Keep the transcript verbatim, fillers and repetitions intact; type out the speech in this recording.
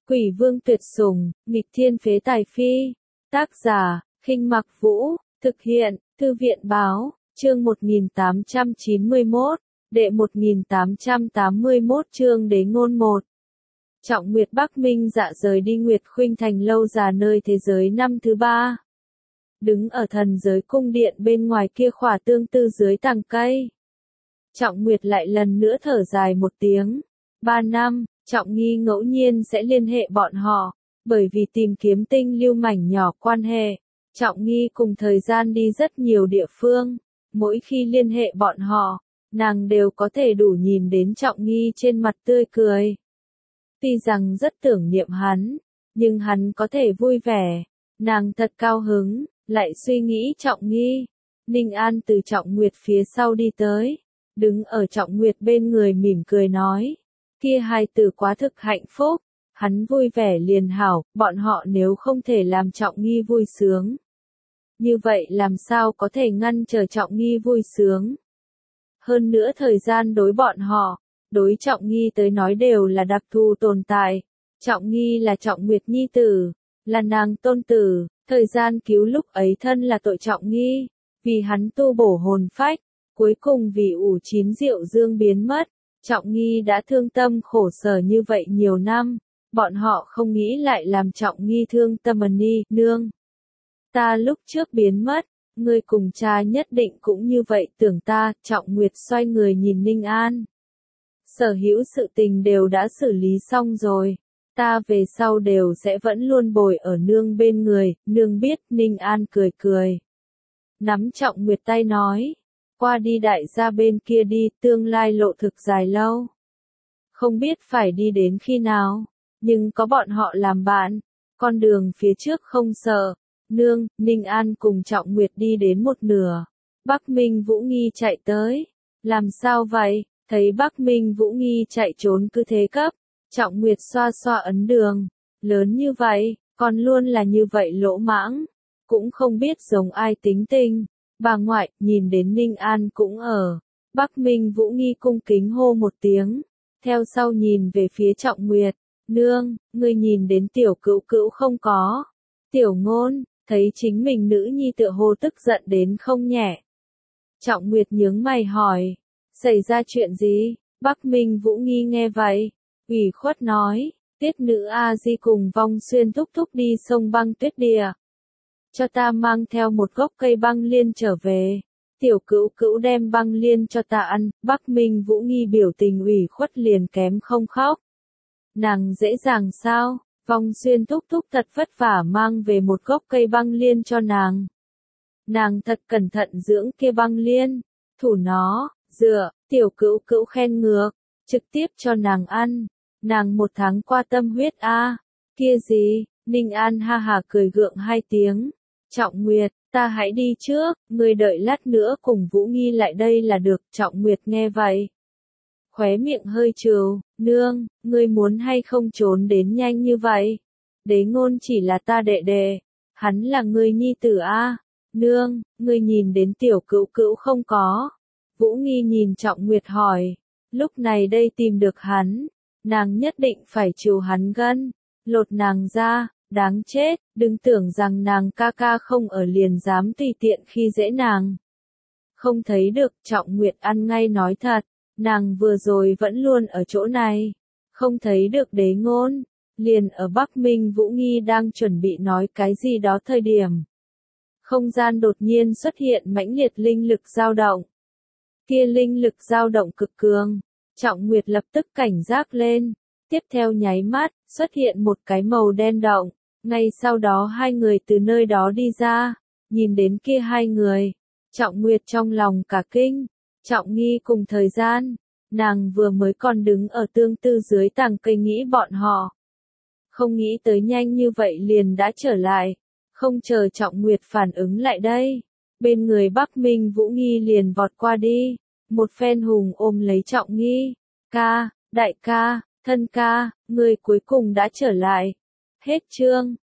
Quỷ vương tuyệt sủng, nghịch thiên phế tài phi. Tác giả, Khinh Mặc Vũ, thực hiện, Thư viện báo, chương một nghìn tám trăm chín mươi mốt, đệ một nghìn tám trăm tám mươi mốt chương đế ngôn một. Trọng Nguyệt Bắc Minh dạ rời đi Nguyệt Khuynh Thành lâu già nơi thế giới năm thứ ba. Đứng ở thần giới cung điện bên ngoài kia khỏa tương tư dưới tàng cây. Trọng Nguyệt lại lần nữa thở dài một tiếng. Ba năm, Trọng Nghi ngẫu nhiên sẽ liên hệ bọn họ, bởi vì tìm kiếm tinh lưu mảnh nhỏ quan hệ. Trọng Nghi cùng thời gian đi rất nhiều địa phương, mỗi khi liên hệ bọn họ, nàng đều có thể đủ nhìn đến Trọng Nghi trên mặt tươi cười. Tuy rằng rất tưởng niệm hắn, nhưng hắn có thể vui vẻ, nàng thật cao hứng, lại suy nghĩ Trọng Nghi. Ninh An từ Trọng Nguyệt phía sau đi tới, đứng ở Trọng Nguyệt bên người mỉm cười nói, kia hai từ quá thực hạnh phúc, hắn vui vẻ liền hảo, bọn họ nếu không thể làm Trọng Nghi vui sướng. Như vậy làm sao có thể ngăn trở Trọng Nghi vui sướng? Hơn nữa thời gian đối bọn họ, đối Trọng Nghi tới nói đều là đặc thù tồn tại. Trọng Nghi là Trọng Nguyệt nhi tử, là nàng tôn tử, thời gian cứu lúc ấy thân là tội Trọng Nghi, vì hắn tu bổ hồn phách, cuối cùng vì ủ chín rượu dương biến mất. Trọng Nghi đã thương tâm khổ sở như vậy nhiều năm, bọn họ không nghĩ lại làm Trọng Nghi thương tâm ân ni, nương. Ta lúc trước biến mất, ngươi cùng cha nhất định cũng như vậy tưởng ta. Trọng Nguyệt xoay người nhìn Ninh An. Sở hữu sự tình đều đã xử lý xong rồi, ta về sau đều sẽ vẫn luôn bồi ở nương bên người, nương biết. Ninh An cười cười, nắm Trọng Nguyệt tay nói, qua đi đại gia bên kia đi, tương lai lộ thực dài lâu. Không biết phải đi đến khi nào, nhưng có bọn họ làm bạn, con đường phía trước không sợ. Nương, Ninh An cùng Trọng Nguyệt đi đến một nửa. Bắc Minh Vũ Nghi chạy tới. Làm sao vậy? Thấy Bắc Minh Vũ Nghi chạy trốn cứ thế cấp. Trọng Nguyệt xoa xoa ấn đường. Lớn như vậy, còn luôn là như vậy lỗ mãng. Cũng không biết giống ai tính tình. Bà ngoại, nhìn đến Ninh An cũng ở. Bắc Minh Vũ Nghi cung kính hô một tiếng. Theo sau nhìn về phía Trọng Nguyệt. Nương, ngươi nhìn đến tiểu cữu cữu không có. Tiểu Ngôn, thấy chính mình nữ nhi tựa hồ tức giận đến không nhẹ. Trọng Nguyệt nhướng mày hỏi, xảy ra chuyện gì? Bắc Minh Vũ Nghi nghe vậy, ủy khuất nói, Tiết nữ A Di cùng Vong Xuyên thúc thúc đi sông băng tuyết địa. Cho ta mang theo một gốc cây băng liên trở về. Tiểu cữu cữu đem băng liên cho ta ăn. Bắc Minh Vũ Nghi biểu tình ủy khuất liền kém không khóc. Nàng dễ dàng sao? Vong Xuyên thúc thúc thật vất vả mang về một gốc cây băng liên cho nàng. Nàng thật cẩn thận dưỡng kia băng liên, thủ nó, dựa, tiểu cữu cữu khen ngược, trực tiếp cho nàng ăn. Nàng một tháng qua tâm huyết a, kia gì? Ninh An ha hà cười gượng hai tiếng. Trọng Nguyệt, ta hãy đi trước, ngươi đợi lát nữa cùng Vũ Nghi lại đây là được. Trọng Nguyệt nghe vậy, khóe miệng hơi trừ, nương, ngươi muốn hay không trốn đến nhanh như vậy? Đế Ngôn chỉ là ta đệ đệ, hắn là ngươi nhi tử a. Nương, ngươi nhìn đến tiểu cữu cữu không có? Vũ Nghi nhìn Trọng Nguyệt hỏi, lúc này đây tìm được hắn, nàng nhất định phải chiều hắn gân, lột nàng ra, đáng chết, đừng tưởng rằng nàng ca ca không ở liền dám tùy tiện khi dễ nàng. Không thấy được. Trọng Nguyệt ăn ngay nói thật. Nàng vừa rồi vẫn luôn ở chỗ này, không thấy được Đế Ngôn, liền ở Bắc Minh Vũ Nghi đang chuẩn bị nói cái gì đó thời điểm. Không gian đột nhiên xuất hiện mãnh liệt linh lực dao động. Kia linh lực dao động cực cường, Trọng Nguyệt lập tức cảnh giác lên, tiếp theo nháy mắt, xuất hiện một cái màu đen động, ngay sau đó hai người từ nơi đó đi ra, nhìn đến kia hai người, Trọng Nguyệt trong lòng cả kinh. Trọng Nghi cùng thời gian, nàng vừa mới còn đứng ở tương tư dưới tàng cây nghĩ bọn họ. Không nghĩ tới nhanh như vậy liền đã trở lại, không chờ Trọng Nguyệt phản ứng lại đây. Bên người Bắc Minh Vũ Nghi liền vọt qua đi, một phen hùng ôm lấy Trọng Nghi. Ca, đại ca, thân ca, người cuối cùng đã trở lại. Hết chương.